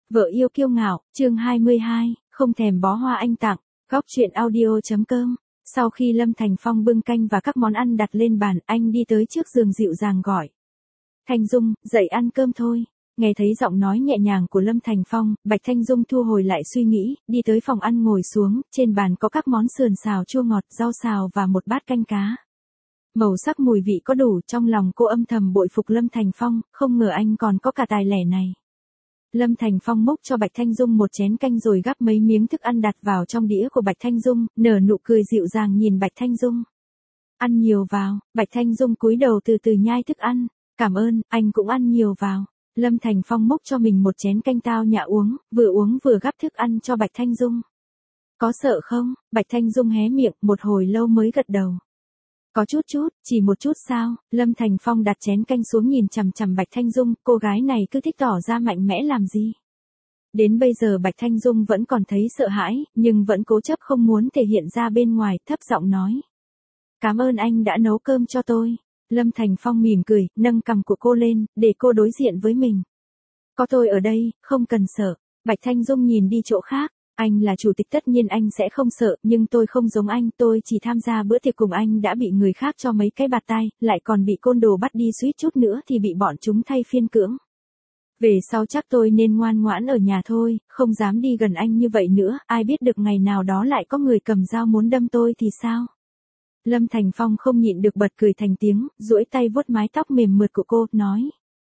Vợ yêu kiêu ngạo, chương 22, không thèm bó hoa anh tặng, góc chuyện audio.com. Sau khi Lâm Thành Phong bưng canh và các món ăn đặt lên bàn, anh đi tới trước giường dịu dàng gọi. Thanh Dung, dậy ăn cơm thôi. Nghe thấy giọng nói nhẹ nhàng của Lâm Thành Phong, Bạch Thanh Dung thu hồi lại suy nghĩ, đi tới phòng ăn ngồi xuống, trên bàn có các món sườn xào chua ngọt, rau xào và một bát canh cá. Màu sắc mùi vị có đủ, trong lòng cô âm thầm bội phục Lâm Thành Phong, không ngờ anh còn có cả tài lẻ này. Lâm Thành Phong múc cho Bạch Thanh Dung một chén canh rồi gắp mấy miếng thức ăn đặt vào trong đĩa của Bạch Thanh Dung, nở nụ cười dịu dàng nhìn Bạch Thanh Dung. Ăn nhiều vào, Bạch Thanh Dung cúi đầu từ từ nhai thức ăn, cảm ơn, anh cũng ăn nhiều vào. Lâm Thành Phong múc cho mình một chén canh tao nhã uống vừa gắp thức ăn cho Bạch Thanh Dung. Có sợ không? Bạch Thanh Dung hé miệng, một hồi lâu mới gật đầu. Có chút, chỉ một chút sao? Lâm Thành Phong đặt chén canh xuống nhìn chằm chằm Bạch Thanh Dung, cô gái này cứ thích tỏ ra mạnh mẽ làm gì? Đến bây giờ Bạch Thanh Dung vẫn còn thấy sợ hãi, nhưng vẫn cố chấp không muốn thể hiện ra bên ngoài, thấp giọng nói. Cảm ơn anh đã nấu cơm cho tôi. Lâm Thành Phong mỉm cười, nâng cằm của cô lên, để cô đối diện với mình. Có tôi ở đây, không cần sợ. Bạch Thanh Dung nhìn đi chỗ khác. Anh là chủ tịch tất nhiên anh sẽ không sợ, nhưng tôi không giống anh, tôi chỉ tham gia bữa tiệc cùng anh đã bị người khác cho mấy cái bạt tai, lại còn bị côn đồ bắt đi suýt chút nữa thì bị bọn chúng thay phiên cưỡng. Về sau chắc tôi nên ngoan ngoãn ở nhà thôi, không dám đi gần anh như vậy nữa, ai biết được ngày nào đó lại có người cầm dao muốn đâm tôi thì sao? Lâm Thành Phong không nhịn được bật cười thành tiếng, duỗi tay vuốt mái tóc mềm mượt của cô, nói.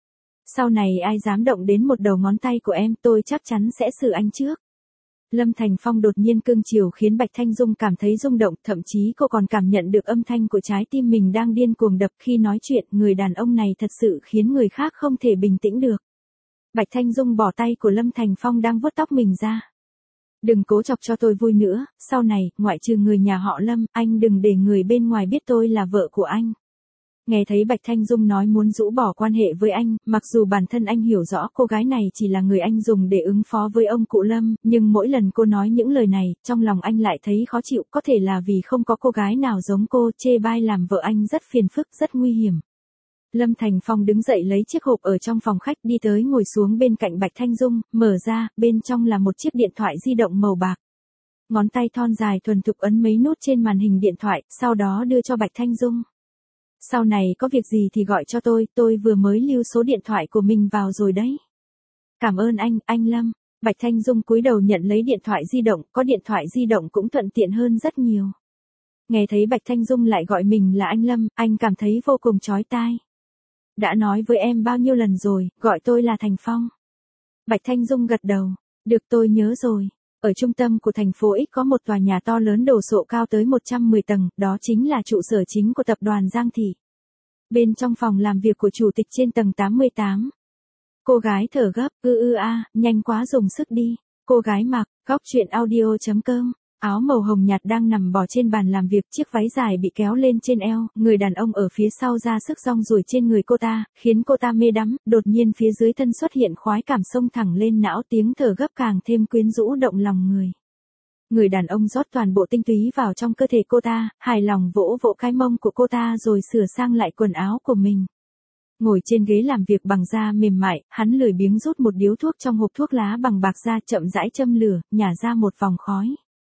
Sau này ai dám động đến một đầu ngón tay của em, tôi chắc chắn sẽ xử anh trước. Lâm Thành Phong đột nhiên cương chiều khiến Bạch Thanh Dung cảm thấy rung động, thậm chí cô còn cảm nhận được âm thanh của trái tim mình đang điên cuồng đập khi nói chuyện, người đàn ông này thật sự khiến người khác không thể bình tĩnh được. Bạch Thanh Dung bỏ tay của Lâm Thành Phong đang vuốt tóc mình ra. Đừng cố chọc cho tôi vui nữa, sau này, ngoại trừ người nhà họ Lâm, anh đừng để người bên ngoài biết tôi là vợ của anh. Nghe thấy Bạch Thanh Dung nói muốn rũ bỏ quan hệ với anh, mặc dù bản thân anh hiểu rõ cô gái này chỉ là người anh dùng để ứng phó với ông cụ Lâm, nhưng mỗi lần cô nói những lời này, trong lòng anh lại thấy khó chịu, có thể là vì không có cô gái nào giống cô, chê bai làm vợ anh rất phiền phức, rất nguy hiểm. Lâm Thành Phong đứng dậy lấy chiếc hộp ở trong phòng khách đi tới ngồi xuống bên cạnh Bạch Thanh Dung, mở ra, bên trong là một chiếc điện thoại di động màu bạc. Ngón tay thon dài thuần thục ấn mấy nút trên màn hình điện thoại, sau đó đưa cho Bạch Thanh Dung. Sau này có việc gì thì gọi cho tôi vừa mới lưu số điện thoại của mình vào rồi đấy. Cảm ơn anh Lâm. Bạch Thanh Dung cúi đầu nhận lấy điện thoại di động, có điện thoại di động cũng thuận tiện hơn rất nhiều. Nghe thấy Bạch Thanh Dung lại gọi mình là anh Lâm, anh cảm thấy vô cùng chói tai. Đã nói với em bao nhiêu lần rồi, gọi tôi là Thành Phong. Bạch Thanh Dung gật đầu. Được, tôi nhớ rồi. Ở trung tâm của thành phố X có một tòa nhà to lớn đồ sộ cao tới 110 tầng, đó chính là trụ sở chính của tập đoàn Giang Thị. Bên trong phòng làm việc của chủ tịch trên tầng 88. Cô gái thở gấp, nhanh quá dùng sức đi. Cô gái mặc, góc chuyện audio.com. Áo màu hồng nhạt đang nằm bò trên bàn làm việc, chiếc váy dài bị kéo lên trên eo, người đàn ông ở phía sau ra sức rong ruổi trên người cô ta, khiến cô ta mê đắm, đột nhiên phía dưới thân xuất hiện khoái cảm xông thẳng lên não, tiếng thở gấp càng thêm quyến rũ động lòng người. Người đàn ông rót toàn bộ tinh túy vào trong cơ thể cô ta, hài lòng vỗ vỗ cái mông của cô ta rồi sửa sang lại quần áo của mình. Ngồi trên ghế làm việc bằng da mềm mại, hắn lười biếng rút một điếu thuốc trong hộp thuốc lá bằng bạc ra, chậm rãi châm lửa, nhả ra một vòng khói.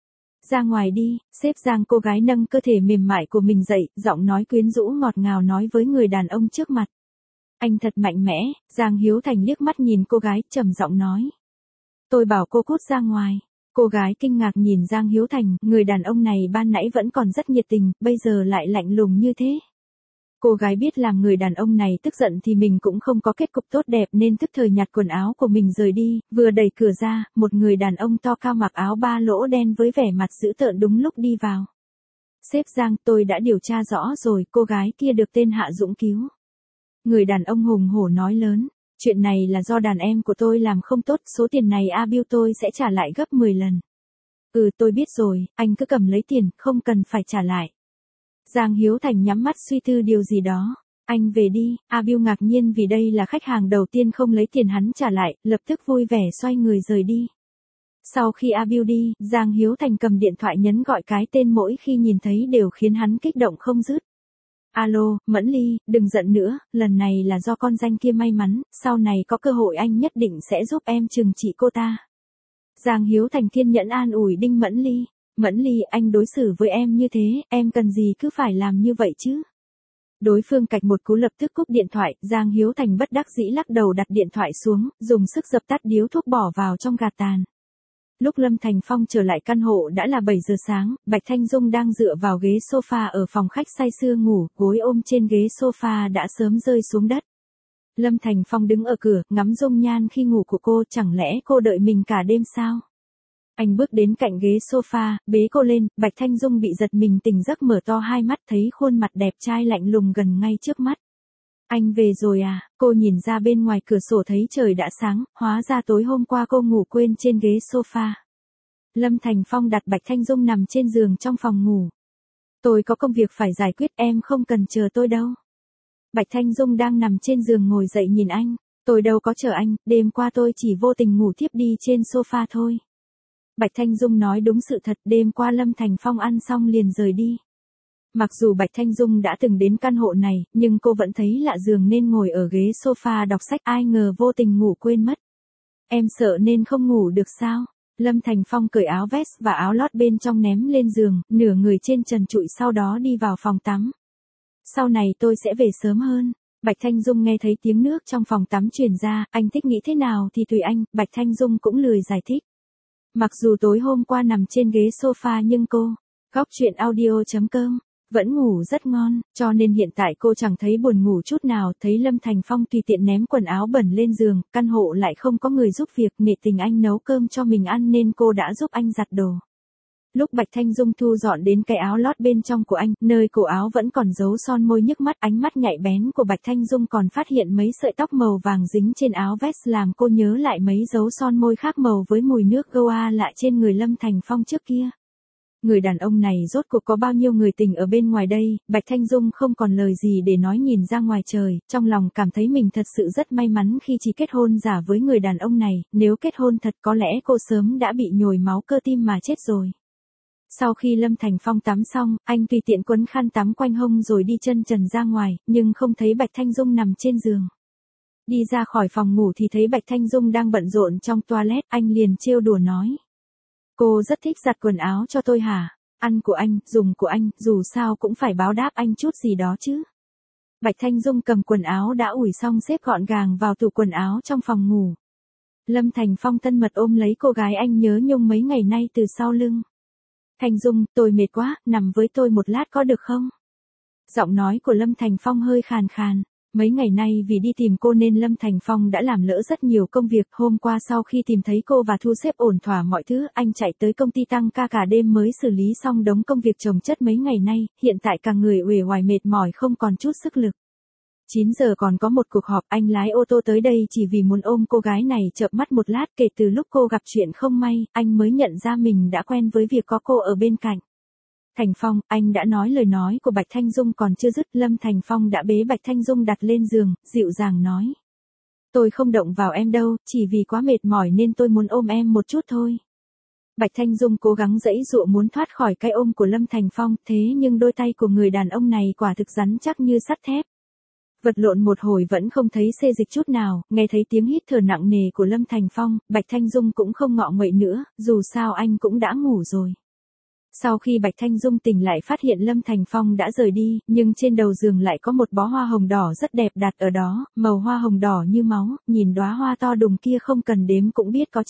Ra ngoài đi, sếp Giang. Cô gái nâng cơ thể mềm mại của mình dậy, giọng nói quyến rũ ngọt ngào nói với người đàn ông trước mặt. Anh thật mạnh mẽ. Giang Hiếu Thành liếc mắt nhìn cô gái, trầm giọng nói. Tôi bảo cô cút ra ngoài. Cô gái kinh ngạc nhìn Giang Hiếu Thành, người đàn ông này ban nãy vẫn còn rất nhiệt tình, bây giờ lại lạnh lùng như thế. Cô gái biết làm người đàn ông này tức giận thì mình cũng không có kết cục tốt đẹp nên tức thời nhặt quần áo của mình rời đi, vừa đẩy cửa ra, một người đàn ông to cao mặc áo ba lỗ đen với vẻ mặt dữ tợn đúng lúc đi vào. Sếp Giang, tôi đã điều tra rõ rồi, cô gái kia được tên Hạ Dũng cứu. Người đàn ông hùng hổ nói lớn, chuyện này là do đàn em của tôi làm không tốt, số tiền này Bill tôi sẽ trả lại gấp 10 lần. Tôi biết rồi, anh cứ cầm lấy tiền, không cần phải trả lại. Giang Hiếu Thành nhắm mắt suy tư điều gì đó. Anh về đi. Bill ngạc nhiên vì đây là khách hàng đầu tiên không lấy tiền hắn trả lại, lập tức vui vẻ xoay người rời đi. Sau khi Bill đi, Giang Hiếu Thành cầm điện thoại nhấn gọi cái tên mỗi khi nhìn thấy đều khiến hắn kích động không dứt. Alo, Mẫn Ly, đừng giận nữa, lần này là do con danh kia may mắn, sau này có cơ hội anh nhất định sẽ giúp em trừng trị cô ta. Giang Hiếu Thành kiên nhẫn an ủi Đinh Mẫn Ly. Mẫn Ly, anh đối xử với em như thế, em cần gì cứ phải làm như vậy chứ? Đối phương cạch một cú lập tức cúp điện thoại, Giang Hiếu Thành bất đắc dĩ lắc đầu đặt điện thoại xuống, dùng sức dập tắt điếu thuốc bỏ vào trong gạt tàn. Lúc Lâm Thành Phong trở lại căn hộ đã là 7 giờ sáng, Bạch Thanh Dung đang dựa vào ghế sofa ở phòng khách say sưa ngủ, gối ôm trên ghế sofa đã sớm rơi xuống đất. Lâm Thành Phong đứng ở cửa, ngắm dung nhan khi ngủ của cô, chẳng lẽ cô đợi mình cả đêm sao? Anh bước đến cạnh ghế sofa, bế cô lên, Bạch Thanh Dung bị giật mình tỉnh giấc mở to hai mắt thấy khuôn mặt đẹp trai lạnh lùng gần ngay trước mắt. Anh về rồi à? Cô nhìn ra bên ngoài cửa sổ thấy trời đã sáng, hóa ra tối hôm qua cô ngủ quên trên ghế sofa. Lâm Thành Phong đặt Bạch Thanh Dung nằm trên giường trong phòng ngủ. Tôi có công việc phải giải quyết, em không cần chờ tôi đâu. Bạch Thanh Dung đang nằm trên giường ngồi dậy nhìn anh. Tôi đâu có chờ anh, đêm qua tôi chỉ vô tình ngủ thiếp đi trên sofa thôi. Bạch Thanh Dung nói đúng sự thật, đêm qua Lâm Thành Phong ăn xong liền rời đi. Mặc dù Bạch Thanh Dung đã từng đến căn hộ này, nhưng cô vẫn thấy lạ giường nên ngồi ở ghế sofa đọc sách, ai ngờ vô tình ngủ quên mất. Em sợ nên không ngủ được sao? Lâm Thành Phong cởi áo vest và áo lót bên trong ném lên giường, nửa người trên trần trụi sau đó đi vào phòng tắm. Sau này tôi sẽ về sớm hơn. Bạch Thanh Dung nghe thấy tiếng nước trong phòng tắm truyền ra, anh thích nghĩ thế nào thì tùy anh, Bạch Thanh Dung cũng lười giải thích. Mặc dù tối hôm qua nằm trên ghế sofa nhưng cô, góc chuyện audio.com, vẫn ngủ rất ngon, cho nên hiện tại cô chẳng thấy buồn ngủ chút nào. Thấy Lâm Thành Phong tùy tiện ném quần áo bẩn lên giường, căn hộ lại không có người giúp việc, nể tình anh nấu cơm cho mình ăn nên cô đã giúp anh giặt đồ. Lúc Bạch Thanh Dung thu dọn đến cái áo lót bên trong của anh, nơi cổ áo vẫn còn dấu son môi nhức mắt, ánh mắt nhạy bén của Bạch Thanh Dung còn phát hiện mấy sợi tóc màu vàng dính trên áo vest làm cô nhớ lại mấy dấu son môi khác màu với mùi nước Goa lạ trên người Lâm Thành Phong trước kia. Người đàn ông này rốt cuộc có bao nhiêu người tình ở bên ngoài đây? Bạch Thanh Dung không còn lời gì để nói, nhìn ra ngoài trời, trong lòng cảm thấy mình thật sự rất may mắn khi chỉ kết hôn giả với người đàn ông này, nếu kết hôn thật có lẽ cô sớm đã bị nhồi máu cơ tim mà chết rồi. Sau khi Lâm Thành Phong tắm xong, anh tùy tiện quấn khăn tắm quanh hông rồi đi chân trần ra ngoài, nhưng không thấy Bạch Thanh Dung nằm trên giường. Đi ra khỏi phòng ngủ thì thấy Bạch Thanh Dung đang bận rộn trong toilet, anh liền trêu đùa nói. Cô rất thích giặt quần áo cho tôi hả? Ăn của anh, dùng của anh, dù sao cũng phải báo đáp anh chút gì đó chứ. Bạch Thanh Dung cầm quần áo đã ủi xong xếp gọn gàng vào tủ quần áo trong phòng ngủ. Lâm Thành Phong thân mật ôm lấy cô gái anh nhớ nhung mấy ngày nay từ sau lưng. Thanh Dung, tôi mệt quá, nằm với tôi một lát có được không? Giọng nói của Lâm Thành Phong hơi khàn khàn. Mấy ngày nay vì đi tìm cô nên Lâm Thành Phong đã làm lỡ rất nhiều công việc. Hôm qua sau khi tìm thấy cô và thu xếp ổn thỏa mọi thứ, anh chạy tới công ty tăng ca cả đêm mới xử lý xong đống công việc chồng chất mấy ngày nay, hiện tại cả người uể oải mệt mỏi không còn chút sức lực. 9 giờ còn có một cuộc họp, anh lái ô tô tới đây chỉ vì muốn ôm cô gái này chợp mắt một lát. Kể từ lúc cô gặp chuyện không may, anh mới nhận ra mình đã quen với việc có cô ở bên cạnh. Thành Phong, anh đã nói lời nói của Bạch Thanh Dung còn chưa dứt, Lâm Thành Phong đã bế Bạch Thanh Dung đặt lên giường, dịu dàng nói. Tôi không động vào em đâu, chỉ vì quá mệt mỏi nên tôi muốn ôm em một chút thôi. Bạch Thanh Dung cố gắng giãy giụa muốn thoát khỏi cái ôm của Lâm Thành Phong, thế nhưng đôi tay của người đàn ông này quả thực rắn chắc như sắt thép. Vật lộn một hồi vẫn không thấy xê dịch chút nào, nghe thấy tiếng hít thở nặng nề của Lâm Thành Phong, Bạch Thanh Dung cũng không ngọ nguậy nữa, dù sao anh cũng đã ngủ rồi. Sau khi Bạch Thanh Dung tỉnh lại phát hiện Lâm Thành Phong đã rời đi, nhưng trên đầu giường lại có một bó hoa hồng đỏ rất đẹp đặt ở đó, màu hoa hồng đỏ như máu, nhìn đóa hoa to đùng kia không cần đếm cũng biết có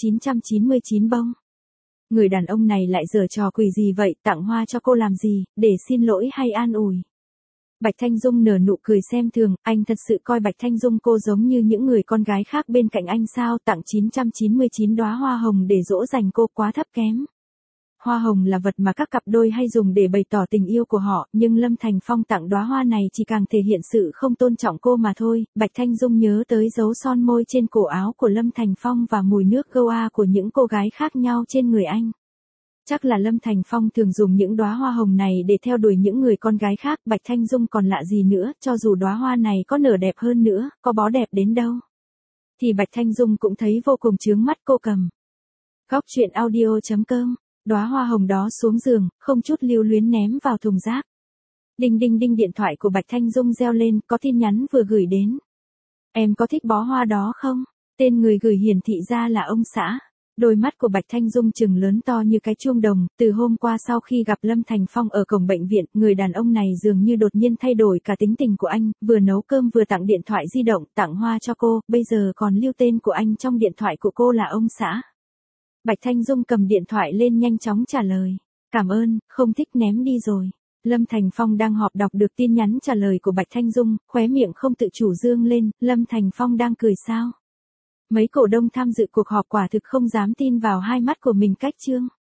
999 bông. Người đàn ông này lại giở trò quỷ gì vậy, tặng hoa cho cô làm gì, để xin lỗi hay an ủi? Bạch Thanh Dung nở nụ cười xem thường, anh thật sự coi Bạch Thanh Dung cô giống như những người con gái khác bên cạnh anh sao, tặng 999 đóa hoa hồng để dỗ dành cô quá thấp kém. Hoa hồng là vật mà các cặp đôi hay dùng để bày tỏ tình yêu của họ, nhưng Lâm Thành Phong tặng đóa hoa này chỉ càng thể hiện sự không tôn trọng cô mà thôi. Bạch Thanh Dung nhớ tới dấu son môi trên cổ áo của Lâm Thành Phong và mùi nước Goa của những cô gái khác nhau trên người anh. Chắc là Lâm Thành Phong thường dùng những đóa hoa hồng này để theo đuổi những người con gái khác. Bạch Thanh Dung còn lạ gì nữa, cho dù đóa hoa này có nở đẹp hơn nữa, có bó đẹp đến đâu, thì Bạch Thanh Dung cũng thấy vô cùng chướng mắt cô cầm. Góc chuyện audio.com. Đóa hoa hồng đó xuống giường, không chút lưu luyến ném vào thùng rác. Đinh đinh đinh, điện thoại của Bạch Thanh Dung reo lên, có tin nhắn vừa gửi đến. Em có thích bó hoa đó không? Tên người gửi hiển thị ra là ông xã. Đôi mắt của Bạch Thanh Dung trừng lớn to như cái chuông đồng, từ hôm qua sau khi gặp Lâm Thành Phong ở cổng bệnh viện, người đàn ông này dường như đột nhiên thay đổi cả tính tình của anh, vừa nấu cơm vừa tặng điện thoại di động, tặng hoa cho cô, bây giờ còn lưu tên của anh trong điện thoại của cô là ông xã. Bạch Thanh Dung cầm điện thoại lên nhanh chóng trả lời. Cảm ơn, không thích ném đi rồi. Lâm Thành Phong đang họp đọc được tin nhắn trả lời của Bạch Thanh Dung, khóe miệng không tự chủ dương lên, Lâm Thành Phong đang cười sao? Mấy cổ đông tham dự cuộc họp quả thực không dám tin vào hai mắt của mình cách chương.